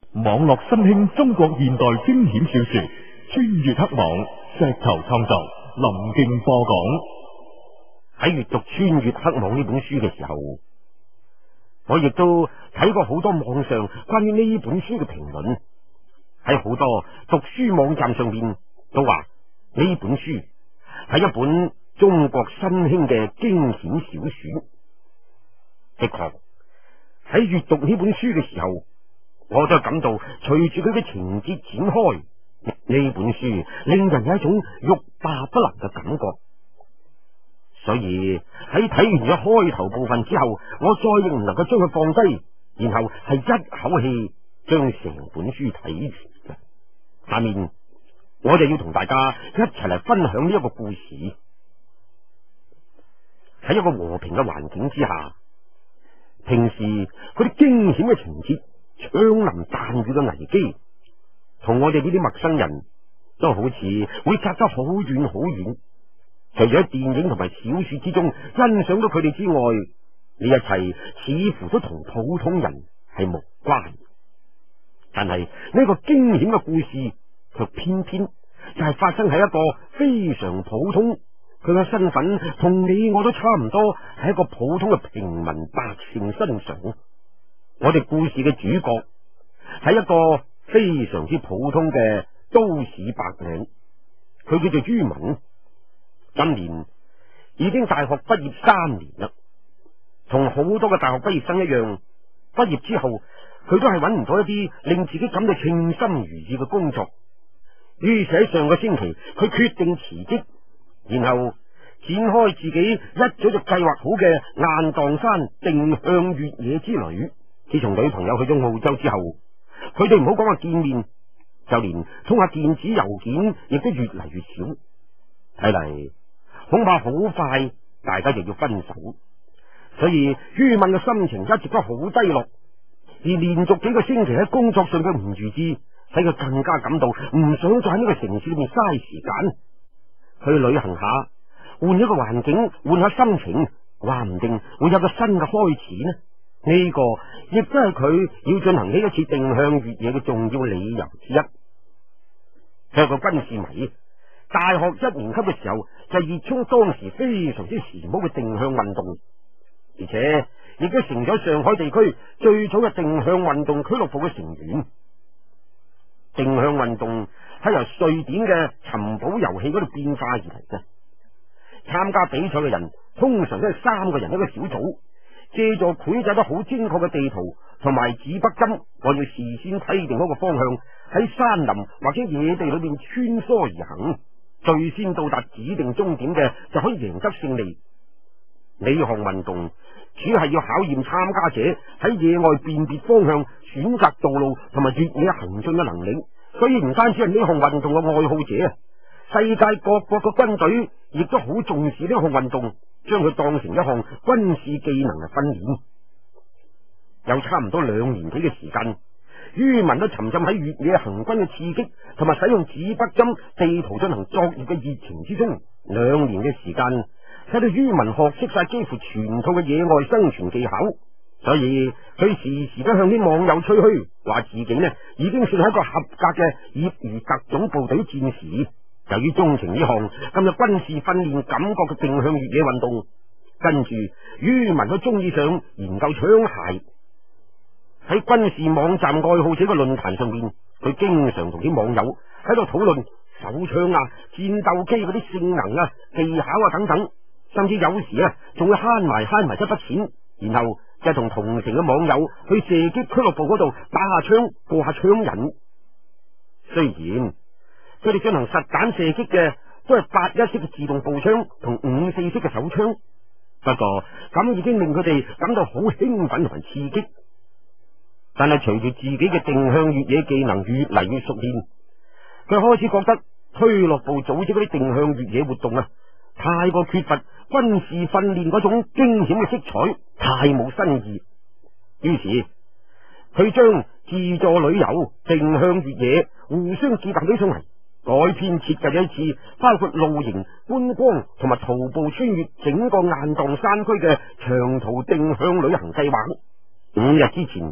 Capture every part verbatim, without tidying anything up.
網絡新興中國現代驚險小說《穿越黑網》，石頭創作，林敬播講。 喺閱讀《穿越黑網》呢本書嘅時候，我亦都睇過好多網上關於呢本書嘅評論。喺好多讀書網站上面都話呢本書係一本中國新興嘅驚險小說。的確，喺閱讀呢本書嘅時候，我都感到隨住佢嘅情節展開，呢本書令人有一種欲罷不能嘅感覺。所以喺睇完咗開頭部分之後，我再亦唔能夠將佢放低，然後係一口氣將成本書睇完嘅。下面我就要同大家一齊嚟分享呢一個故事。喺一個和平嘅環境之下，平時嗰啲驚險嘅情節、槍林彈雨嘅危機，同我哋呢啲陌生人都好似會隔得好遠好遠。除咗喺電影同埋小說之中欣賞到佢哋之外，呢一切似乎都同普通人係無關。但係呢個驚險嘅故事，卻偏偏就係發生喺一個非常普通，佢嘅身份同你我都差唔多，係一個普通嘅平民百姓身上。我哋故事嘅主角係一個非常之普通嘅都市白領，佢叫做于文。今年已經大學畢業三年啦，同好多嘅大學畢業生一樣，畢業之後佢都係揾唔到一啲令自己感到稱心如意嘅工作。於是喺上個星期，佢決定辭職，然後展開自己一早就計劃好嘅雁蕩山定向越野之旅。自從女朋友去咗澳洲之後，佢哋唔好講話見面，就連通下電子郵件亦都越嚟越少。睇嚟恐怕好快大家就要分手，所以于文嘅心情一直都好低落，而連續幾個星期喺工作上嘅唔如意，使佢更加感到唔想再喺呢個城市裏面嘥時間。去旅行下，換一個環境，換下心情，話唔定會有個新嘅開始呢。呢個亦都係佢要進行呢一次定向越野嘅重要理由之一。佢係個軍事迷，大學一年級嘅時候就熱衷當時非常之時髦嘅定向運動，而且亦都成咗上海地區最早嘅定向運動俱樂部嘅成員。定向運動係由瑞典嘅尋寶遊戲嗰度變化而嚟嘅。參加比賽嘅人通常都係三個人一個小組，借助繪製得好精確嘅地圖同埋指北針，按照事先規定嗰個方向，喺山林或者野地裏面穿梭而行，最先到達指定終點嘅就可以贏得勝利。呢項運動主要係要考驗參加者喺野外辨別方向、選擇道路同埋越野行進嘅能力。所以唔單止係呢項運動嘅愛好者，世界各國嘅軍隊亦都好重視呢項運動，將佢當成一項軍事技能嘅訓練。有差唔多兩年幾嘅時間，于文都沉浸喺越野行軍嘅刺激同埋使用指北針地圖進行作業嘅熱情之中。兩年嘅時間使到于文學識晒幾乎全套嘅野外生存技巧，所以佢時時都向啲網友吹噓，話自己呢已經算係一個合格嘅業餘特種部隊戰士。由於鍾情呢項咁有軍事訓練感覺嘅定向越野運動，跟住于文都中意上研究槍械。喺軍事網站愛好者嘅論壇上面，佢經常同啲網友喺度討論手槍啊、戰鬥機嗰啲性能啊、技巧啊等等，甚至有時啊仲會慳埋慳埋一筆錢，然後就同同城嘅網友去射擊俱樂部嗰度打下槍、過下槍癮。雖然佢哋進行實彈射擊嘅都係八一式嘅自動步槍同五四式嘅手槍，不過咁已經令佢哋感到好興奮同埋刺激。但係隨住自己嘅定向越野技能越嚟越熟練，佢開始覺得俱樂部組織嗰啲定向越野活動啊，太過缺乏軍事訓練嗰種驚險嘅色彩，太冇新意。於是佢將自助旅遊、定向越野互相結合起上嚟，改編設計咗一次包括露營、觀光同埋徒步穿越整個雁蕩山區嘅長途定向旅行計劃。五日之前，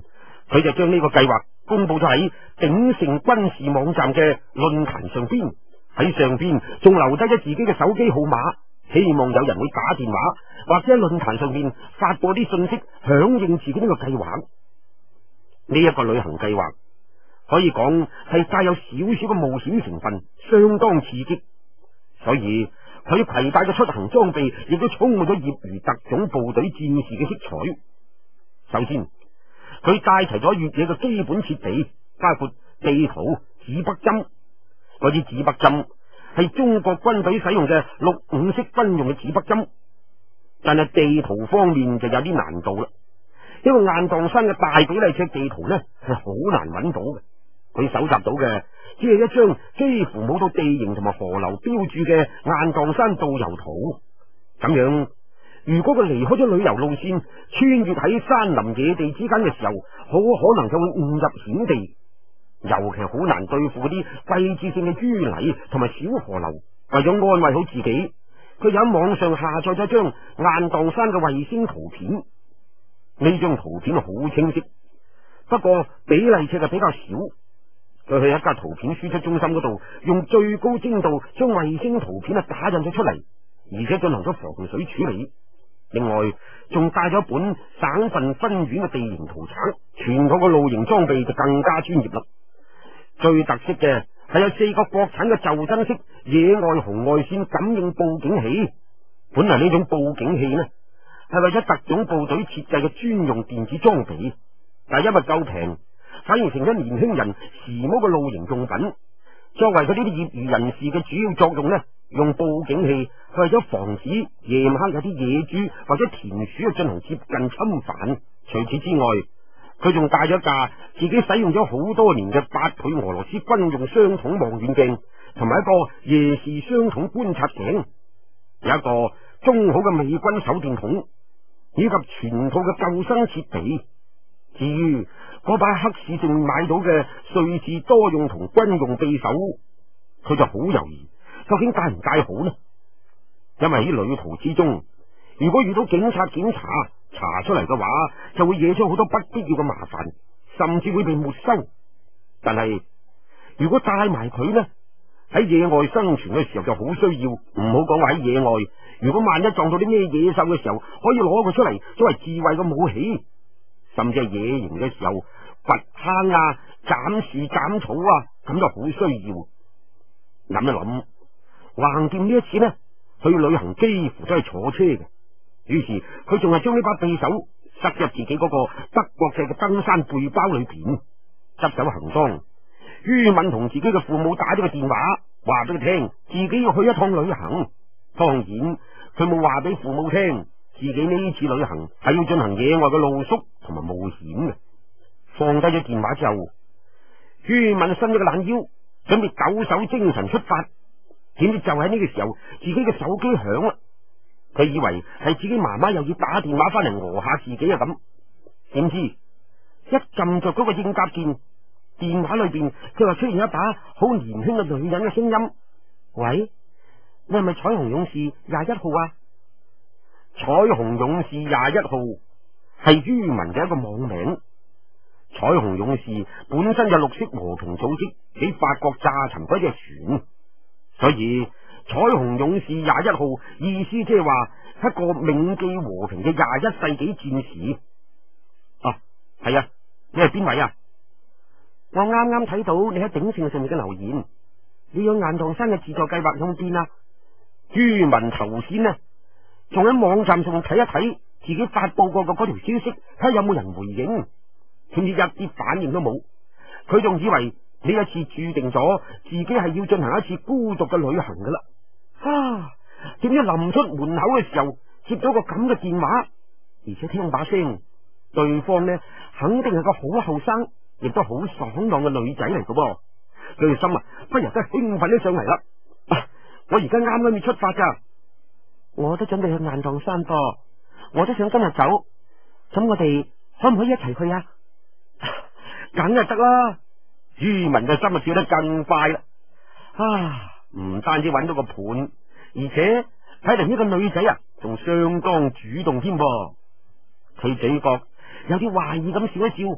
佢就將呢個計劃公布咗喺鼎盛軍事網站嘅論壇上邊，喺上邊仲留低咗自己嘅手機號碼，希望有人會打電話或者喺論壇上邊發佈啲信息響應自己呢個計劃。呢一個旅行計劃可以講係帶有少少嘅冒險成分，相當刺激，所以佢攜帶嘅出行裝備亦都充滿咗業餘特種部隊戰士嘅色彩。首先，佢帶齊咗越野嘅基本設備，包括地圖、指北針。嗰啲指北針係中國軍隊使用嘅六五式軍用嘅指北針，但係地圖方面就有啲難度啦。因為雁蕩山嘅大比例尺地圖呢係好難揾到嘅，佢搜集到嘅只係一張幾乎冇到地形同埋河流標注嘅雁蕩山導遊圖。咁樣，如果佢離開咗旅遊路線，穿越喺山林野地之間嘅時候，好可能就會誤入險地。尤其好難對付嗰啲季節性嘅淤泥同埋小河流。為咗安慰好自己，佢就喺網上下載咗張雁蕩山嘅衛星圖片。呢張圖片好清晰，不過比例尺係比較少。佢去一家圖片輸出中心嗰度，用最高精度將衛星圖片啊打印咗出嚟，而且進行咗防水處理。另外，仲帶咗一本省份分院嘅地形圖冊，全套嘅露營裝備就更加專業啦。最特色嘅係有四個國產嘅袖珍式野外紅外線感應報警器。本來呢種報警器呢係為咗特種部隊設計嘅專用電子裝備，但係因為夠平，反而成咗年輕人時髦嘅露營用品。作為佢呢啲業餘人士嘅主要作用呢，用報警器係為咗防止夜晚黑有啲野豬或者田鼠進行接近侵犯。除此之外，佢仲帶咗一架自己使用咗好多年嘅八倍俄羅斯軍用雙筒望遠鏡，同埋一個夜視雙筒觀察鏡，有一個中好嘅美軍手電筒，以及全套嘅救生設備。至於嗰把黑市正買到嘅瑞士多用途軍用匕首，佢就好猶豫，究竟帶唔帶好呢？因為喺旅途之中，如果遇到警察檢查查出嚟嘅話，就會惹出好多不必要嘅麻煩，甚至會被沒收。但係如果帶埋佢呢，喺野外生存嘅時候就好需要。唔好講話喺野外，如果萬一撞到啲咩野獸嘅時候，可以攞佢出嚟作為自衛嘅武器。甚至係野營嘅時候，掘坑啊、斬樹斬草啊，咁就好需要。諗一諗，橫掂呢一次呢，去旅行幾乎都係坐車嘅。於是佢仲係將呢把匕首塞入自己嗰個德國製嘅登山背包裏邊。執手行當，于敏同自己嘅父母打咗個電話，話俾佢聽自己要去一趟旅行。當然佢冇話俾父母聽自己呢次旅行係要進行野外嘅露宿同埋冒險嘅。放低咗電話之後，于敏伸咗個懶腰，準備抖擻精神出發。點知就喺呢個時候，自己嘅手機響啦。佢以為係自己媽媽又要打電話翻嚟餓下自己啊咁，點知一撳着嗰個應答鍵，電話裏邊佢話出現一把好年輕嘅女人嘅聲音：喂，你係咪彩虹勇士廿一號啊？彩虹勇士廿一號係于敏嘅一個網名。彩虹勇士本身就綠色和平組織喺法國炸沉嗰隻船，所以彩虹勇士廿一號意思即係話一個銘記和平嘅廿一世紀戰士。啊，係啊，你係邊位啊？我啱啱睇到你喺鼎盛上面嘅留言，你有雁蕩山嘅自助計劃用邊啊？于敏頭先呢，仲喺網站上睇一睇自己發佈過嘅嗰條消息，睇下有冇人回應，點知一啲反應都冇。佢仲以為呢一次注定咗自己係要進行一次孤獨嘅旅行噶啦。啊！點知臨出門口嘅時候接到個咁嘅電話，而且聽把聲，對方呢肯定係個好後生，亦都好爽朗嘅女仔嚟噶噃。佢嘅心啊，不由得興奮咗上嚟啦！啊！我而家啱啱要出發噶，我都準備去雁蕩山噃，我都想今日走，咁我哋可唔可以一齊去啊？梗係得啦！于敏嘅心啊跳得更快啦！啊！唔單止揾到個伴，而且睇嚟呢個女仔啊，仲相當主動添噃。佢嘴角有啲懷疑咁笑一笑，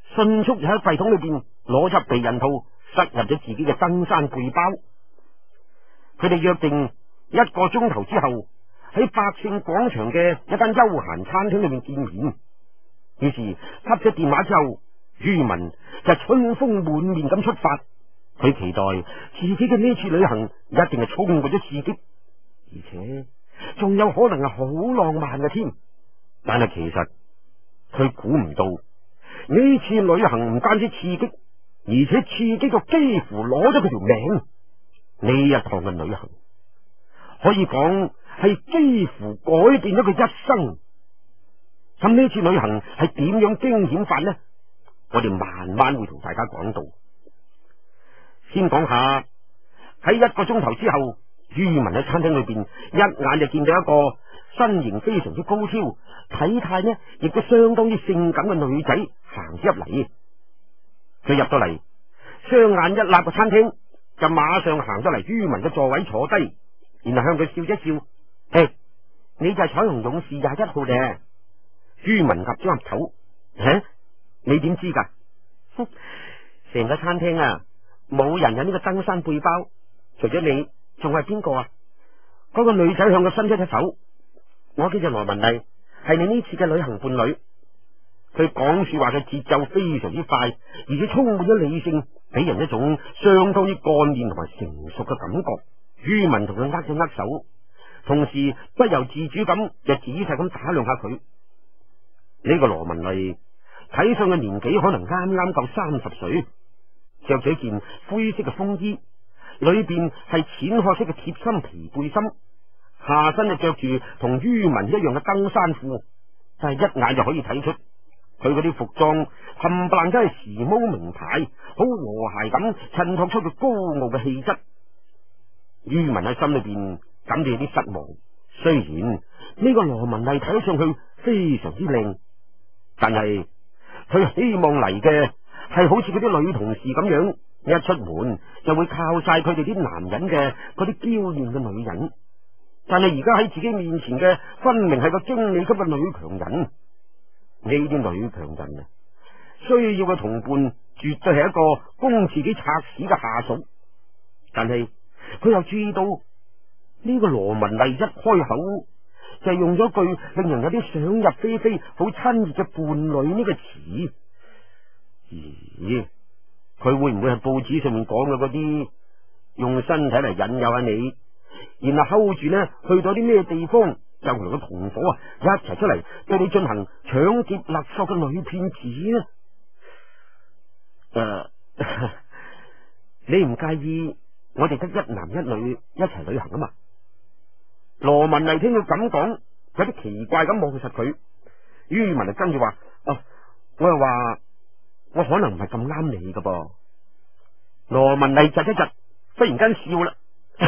迅速就喺櫃桶裏邊攞出避孕套，塞入咗自己嘅登山背包。佢哋約定一個鐘頭之後喺百勝廣場嘅一間休閒餐廳裏面見面。於是扱咗電話之後，于文就春風滿面咁出發。佢期待自己嘅呢次旅行一定係充滿咗刺激，而且仲有可能係好浪漫嘅添。但係其實佢估唔到呢次旅行唔單止刺激，而且刺激到幾乎攞咗佢條命。呢一趟嘅旅行可以講係幾乎改變咗佢一生。咁呢次旅行係點樣驚險法呢？我哋慢慢會同大家講到。先講下喺一個鐘頭之後，于文喺餐廳裏邊一眼就見到一個身形非常之高挑、體態呢亦都相當之性感嘅女仔行咗入嚟。佢入到嚟，雙眼一立個餐廳，就馬上行咗嚟于文嘅座位坐低，然後向佢笑一笑：誒，你就係彩虹勇士廿一號咧？于文岌咗岌頭：吓，你點知噶？成個餐廳啊，冇人有呢個登山背包，除咗你，仲係邊個啊？嗰個女仔向佢伸出隻手：我叫做羅文麗，係你呢次嘅旅行伴侶。佢講說話嘅節奏非常之快，而且充滿咗理性，俾人一種相當之幹練同埋成熟嘅感覺。于文同佢握咗握手，同時不由自主咁就仔細咁打量下佢。呢個羅文麗睇上嘅年紀可能啱啱夠三十歲，着咗件灰色嘅風衣，裏邊係淺褐色嘅貼心皮背心，下身就着住同于文一樣嘅登山褲，但係一眼就可以睇出佢嗰啲服裝冚唪唥都係時髦名牌，好和諧咁襯托出佢高傲嘅氣質。于文喺心裏邊感到有啲失望，雖然呢個羅文麗睇上去非常之靚，但係佢希望嚟嘅係好似嗰啲女同事咁樣，一出門就會靠晒佢哋啲男人嘅嗰啲嬌豔嘅女人。但係而家喺自己面前嘅分明係個經理級嘅女強人。呢啲女強人啊，需要嘅同伴絕對係一個供自己拆屎嘅下屬。但係佢又注意到呢個羅文麗一開口就用咗句令人有啲想入非非、好親熱嘅伴侶呢個詞。咦，佢會唔會係報紙上面講嘅嗰啲用身體嚟引誘下你，然後 hold 住呢去到啲咩地方就同個同伙啊一齊出嚟對你進行搶劫勒索嘅女騙子呢？誒、呃，你唔介意我哋得一男一女一齊旅行啊嘛？羅文麗聽佢咁講，有啲奇怪咁望實佢。于文就跟住話：哦，我又話我可能唔係咁啱你噶噃。羅文麗窒一窒，忽然間笑啦。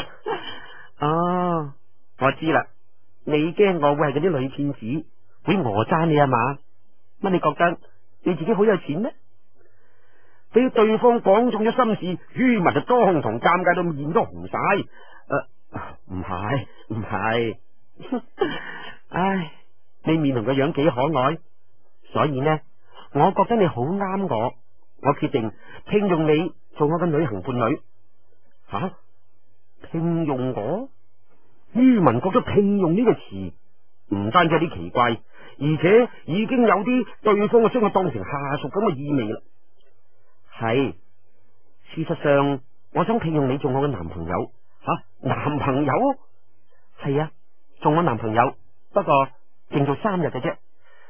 哦，我知啦，你驚我會係嗰啲女騙子會訛詐你啊嘛？乜你覺得你自己好有錢咩？俾對方講中咗心事，于文就當堂尷尬到面都紅晒。誒、呃，唔係唔係，唉，你面同個樣幾可愛，所以呢，我覺得你好啱我，我決定聘用你做我嘅旅行伴侶。吓、啊，聘用我？于文覺得聘用呢個詞唔單止有啲奇怪，而且已經有啲對方嘅將佢當成下屬咁嘅意味啦。係，事實上我想聘用你做我嘅男朋友。吓、啊，男朋友？係啊，做我男朋友，不過淨做三日嘅啫。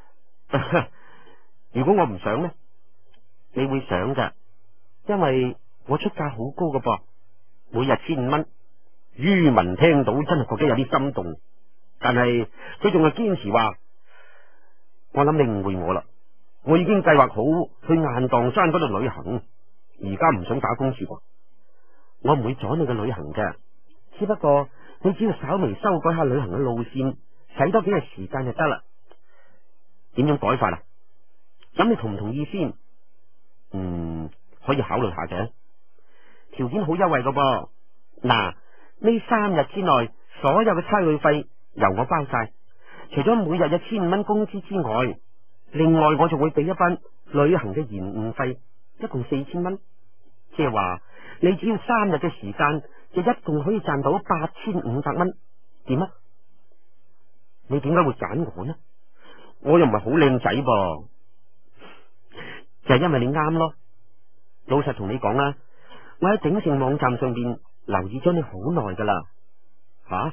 如果我唔想呢？你會想噶，因為我出價好高噶噃，每日千五蚊。于文聽到真係覺得有啲心動，但係佢仲係堅持話：我諗你誤會我啦，我已經計劃好去雁蕩山嗰度旅行，而家唔想打工住噃。我唔會阻你嘅旅行嘅，只不過你只要稍微修改下旅行嘅路線，使多幾日時間就得啦。點樣改法啊？咁你同唔同意先？嗯，可以考慮下嘅，條件好優惠噶噃。嗱，呢三日之內，所有嘅差旅費由我包晒，除咗每日有千五蚊工資之外，另外我仲會俾一班旅行嘅延誤費一共四千蚊，即係話你只要三日嘅時間，就一共可以賺到八千五百蚊。點啊？你點解會揀我呢？我又唔係好靚仔噃，就係因為你啱咯。老實同你講啦，我喺鼎盛網站上邊留意咗你好耐噶啦。吓、啊？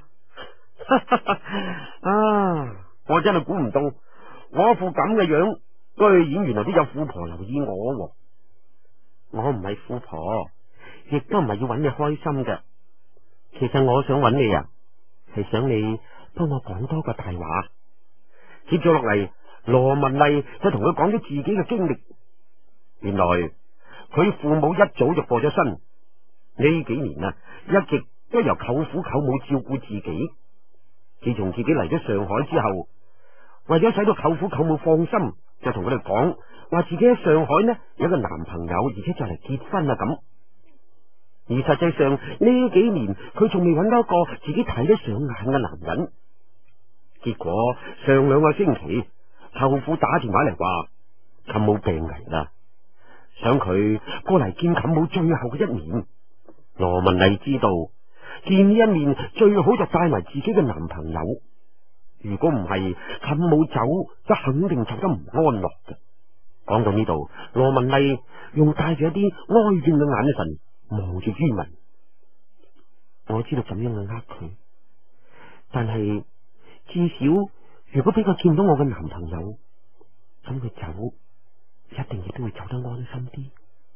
啊！我真係估唔到，我副咁嘅樣，居然原來都有富婆留意我。我唔係富婆，亦都唔係要揾你開心嘅。其實我想揾你啊，係想你幫我講多個大話。接咗落嚟，羅文麗就同佢講咗自己嘅經歷。原來佢父母一早就過咗身，呢幾年啊，一直都由舅父舅母照顧自己。自從自己嚟咗上海之後，為咗使到舅父舅母放心，就同佢哋講話自己喺上海呢有個男朋友，而且就嚟結婚啦咁。而實際上呢幾年佢仲未揾到一個自己睇得上眼嘅男人。結果上兩個星期，舅父打電話嚟話舅母病危啦，想佢過嚟見舅母最後嘅一面。羅文麗知道見呢一面最好就帶埋自己嘅男朋友，如果唔係舅母走，就肯定走得唔安樂嘅。講到呢度，羅文麗用帶住一啲哀怨嘅眼神望住于文。我知道咁樣去呃佢，但係至少如果俾佢見到我嘅男朋友，咁佢走一定亦都會走得安心啲。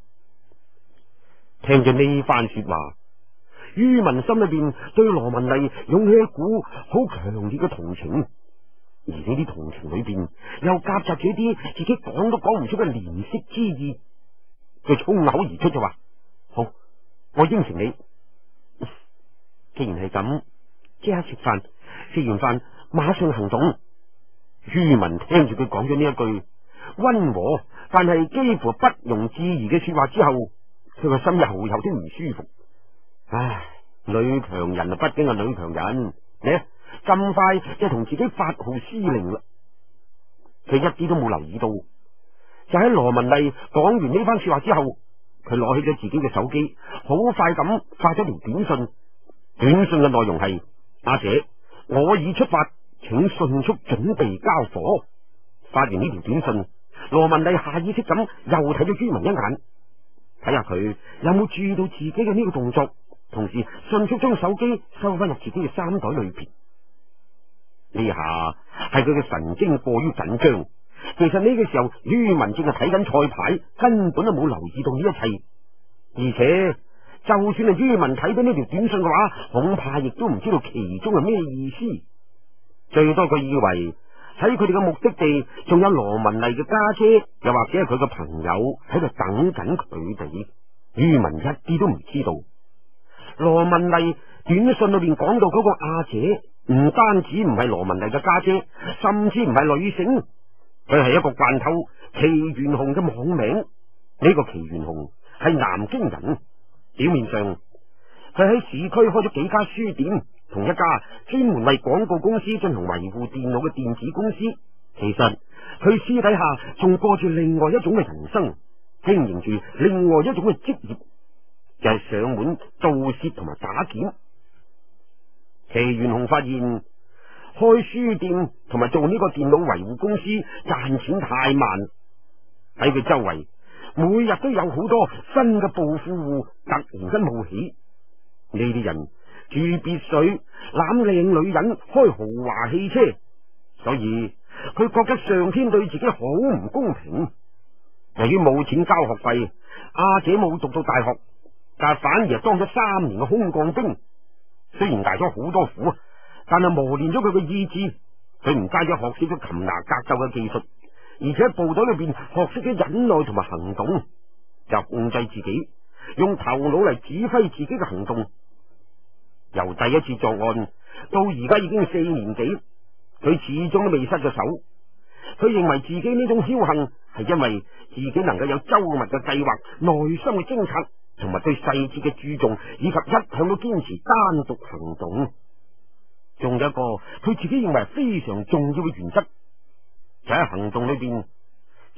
聽住呢番說話，于文心裏邊對羅文麗湧起一股好強烈嘅同情，而呢啲同情裏邊又夾雜住一啲自己講都講唔出嘅憐惜之意。佢衝口而出就話：好，我應承你。既然係咁，即刻食飯，食完飯馬上行動。于文聽住佢講咗呢一句溫和但係幾乎不容置疑嘅說話之後，佢個心又有啲唔舒服。唉，女強人啊，畢竟係女強人，你咁快就同自己發號施令啦。佢一啲都冇留意到，就喺羅文麗講完呢番說話之後，佢攞起咗自己嘅手機，好快咁發咗條短信。短信嘅內容係：阿姐，我已出發，請迅速準備交火。發完呢條短信，羅文麗下意識咁又睇咗于文一眼，睇下佢有冇注意到自己嘅呢個動作，同時迅速將手機收翻入自己嘅衫袋裏邊。呢下係佢嘅神經過於緊張。其實呢個時候，于文正係睇緊賽牌，根本都冇留意到呢一切。而且就算係于文睇到呢條短信嘅話，恐怕亦都唔知道其中係咩意思。最多佢以為喺佢哋嘅目的地仲有羅文麗嘅家姐，又或者係佢嘅朋友喺度等緊佢哋。于文一啲都唔知道，羅文麗短信裏邊講到嗰個阿姐，唔單止唔係羅文麗嘅家姐，甚至唔係女性，佢係一個慣透祁元雄嘅網名。呢個祁元雄係南京人，表面上佢喺市區開咗幾家書店，同一家專門為廣告公司進行維護電腦嘅電子公司。其實佢私底下仲過住另外一種嘅人生，經營住另外一種嘅職業，就係上門盜竊同埋打劫。祁元雄發現開書店同埋做呢個電腦維護公司賺錢太慢，喺佢周圍每日都有好多新嘅暴富戶突然間冒起。呢啲人住別墅、攬靚女人、開豪華汽車，所以佢覺得上天對自己好唔公平。由於冇錢交學費，阿姐冇讀到大學，但係反而係當咗三年嘅空降兵。雖然挨咗好多苦，但係磨練咗佢嘅意志。佢唔單止學識咗擒拿格鬥嘅技術，而且喺部隊裏邊學識咗忍耐同埋行動，就控制自己，用頭腦嚟指揮自己嘅行動。由第一次作案到而家已經四年幾，佢始終都未失咗手。佢認為自己呢種僥倖係因為自己能夠有周密嘅計劃、內心嘅偵察同埋對細節嘅注重，以及一向都堅持單獨行動。仲有一個佢自己認為非常重要嘅原則，就喺行動裏邊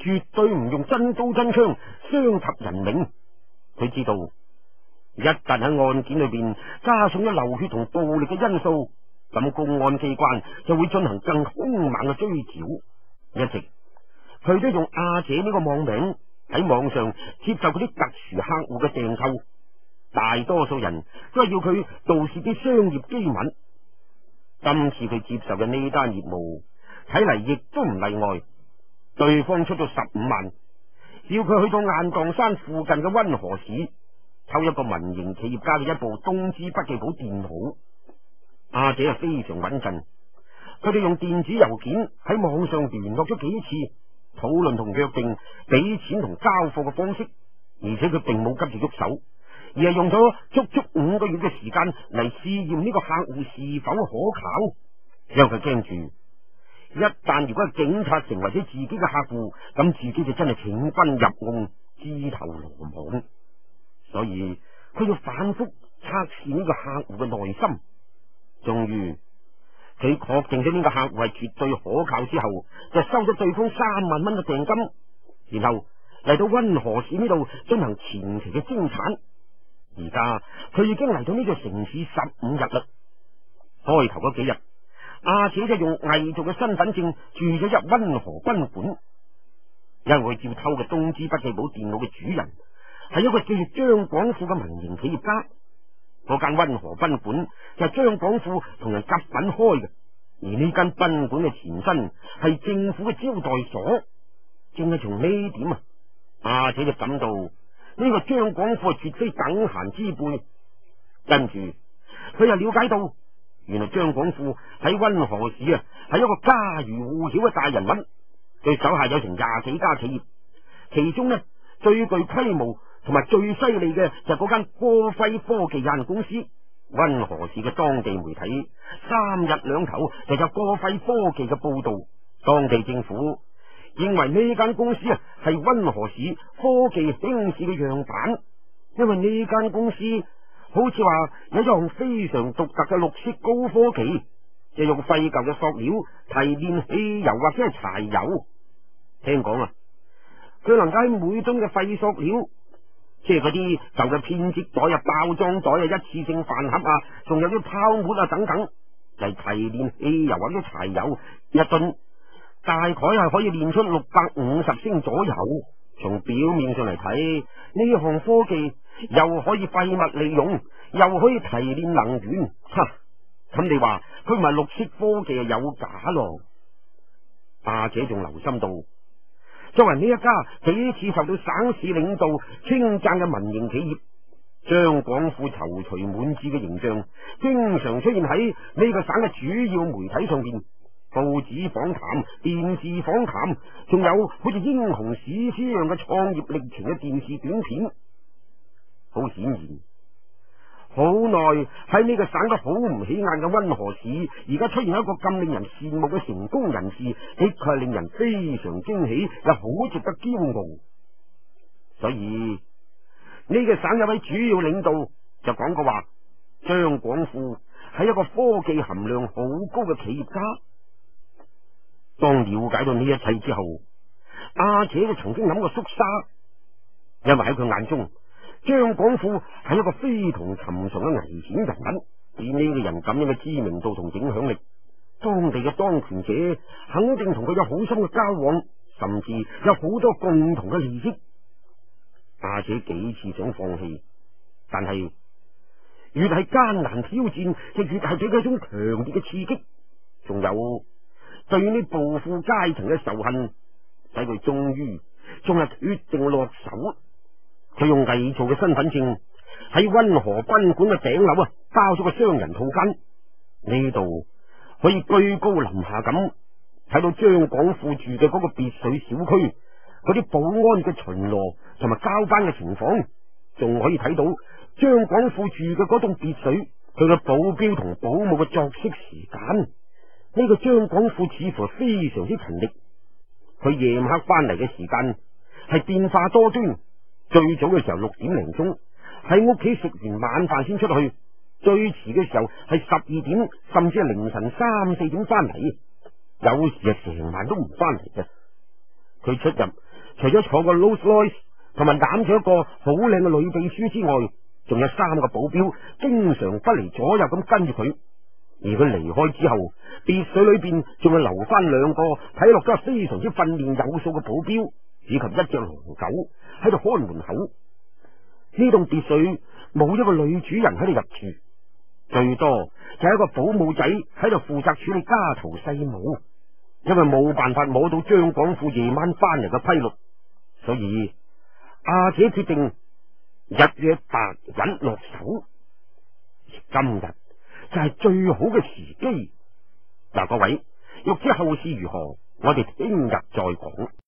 絕對唔用真刀真槍傷及人命。佢知道一旦喺案件裏邊加上咗流血同暴力嘅因素，咁公安機關就會進行更兇猛嘅追剿。一直佢都用阿姐呢個網名喺網上接受嗰啲特殊客戶嘅訂購，大多數人都係要佢盜竊啲商業機密。今次佢接受嘅呢單業務睇嚟亦都唔例外，對方出咗十五萬，要佢去到雁蕩山附近嘅溫河市偷一個民營企業家嘅一部東芝筆記簿電腦。阿姐係非常穩陣，佢哋用電子郵件喺網上聯絡咗幾次，討論同約定俾錢同交貨嘅方式，而且佢並冇急住喐手，而係用咗足足五個月嘅時間嚟試驗呢個客戶是否可靠，因為佢驚住一旦如果係警察成為咗自己嘅客戶，咁自己就真係請君入甕，自投羅網。所以佢要反覆測試呢個客戶嘅內心。終於佢確定咗呢個客戶係絕對可靠之後，就收咗對方三萬蚊嘅訂金，然後嚟到溫河市呢度進行前期嘅偵產。而家佢已經嚟到呢座城市十五日啦。開頭嗰幾日，阿姐就用偽造嘅身份證住咗入溫河賓館，因為佢照偷嘅東芝筆記簿電腦嘅主人係一個叫做張廣富嘅民營企業家。嗰間溫河賓館就係張廣富同人夾份開嘅，而呢間賓館嘅前身係政府嘅招待所。正係從呢點啊，阿姐就感到呢個張廣富係絕非等閒之輩。跟住佢又了解到，原來張廣富喺溫河市啊係一個家喻戶曉嘅大人物，佢手下有成廿幾家企業，其中呢最具規模同埋最犀利嘅就係嗰間歌輝科技有限公司。溫河市嘅當地媒體三日兩頭就有歌輝科技嘅報道，當地政府認為呢間公司啊係溫河市科技興市嘅樣板，因為呢間公司好似話有一項非常獨特嘅綠色高科技，就用廢舊嘅塑料提煉汽油或者係柴油。聽講啊，佢能夠喺每噸嘅廢塑料，即係嗰啲舊嘅編織袋啊、包裝袋啊、一次性飯盒啊，仲有啲泡沫啊等等，嚟提煉汽油或者柴油，一噸大概係可以煉出六百五十升左右。從表面上嚟睇，呢項科技又可以廢物利用，又可以提煉能源。哈，咁你話佢唔係綠色科技啊，有假咯？阿姐仲留心到，作為呢一家幾次受到省市領導稱讚嘅民營企業，張廣富躊躇滿志嘅形象經常出現喺呢個省嘅主要媒體上邊，報紙訪談、電視訪談，仲有好似英雄史詩一樣嘅創業歷程嘅電視短片。好顯然，好耐喺呢個省得好唔起眼嘅溫河市，而家出現一個咁令人羨慕嘅成功人士，的確係令人非常驚喜，又好值得驕傲。所以呢個省有位主要領導就講過話，張廣富係一個科技含量好高嘅企業家。當了解到呢一切之後，阿姐就曾經諗過縮沙，因為喺佢眼中，張廣富係一個非同尋常嘅危險人物。以呢個人咁樣嘅知名度同影響力，當地嘅當權者肯定同佢有好深嘅交往，甚至有好多共同嘅利益。阿姐幾次想放棄，但係越係艱難挑戰，就越係俾佢一種強烈嘅刺激。仲有對於呢暴富階層嘅仇恨，使佢終於仲係決定落手。佢用偽造嘅身份證喺溫河賓館嘅頂樓啊，包咗個雙人套間，呢度可以居高臨下咁睇到張廣富住嘅嗰個別墅小區嗰啲保安嘅巡邏同埋交班嘅情況，仲可以睇到張廣富住嘅嗰棟別墅佢嘅保鏢同保姆嘅作息時間。呢個張廣富似乎非常之勤力，佢夜晚黑翻嚟嘅時間係變化多端。最早嘅時候六點零鐘喺屋企食完晚飯先出去，最遲嘅時候係十二點，甚至係凌晨三四點翻嚟，有時係成晚都唔翻嚟嘅。佢出入除咗坐個 Rolls Royce 同埋攬住一個好靚嘅女秘書之外，仲有三個保鏢經常不離左右咁跟住佢。而佢離開之後，別墅裏邊仲係留翻兩個睇落都係非常之訓練有素嘅保鏢，以及一隻狼狗喺度看門口。呢棟別墅冇一個女主人喺度入住，最多就係一個保姆仔喺度負責處理家頭細務。因為冇辦法摸到張廣富夜晚翻嚟嘅批錄，所以阿姐決定一約白銀落手。今日就係最好嘅時機。嗱，各位欲知後事如何，我哋聽日再講。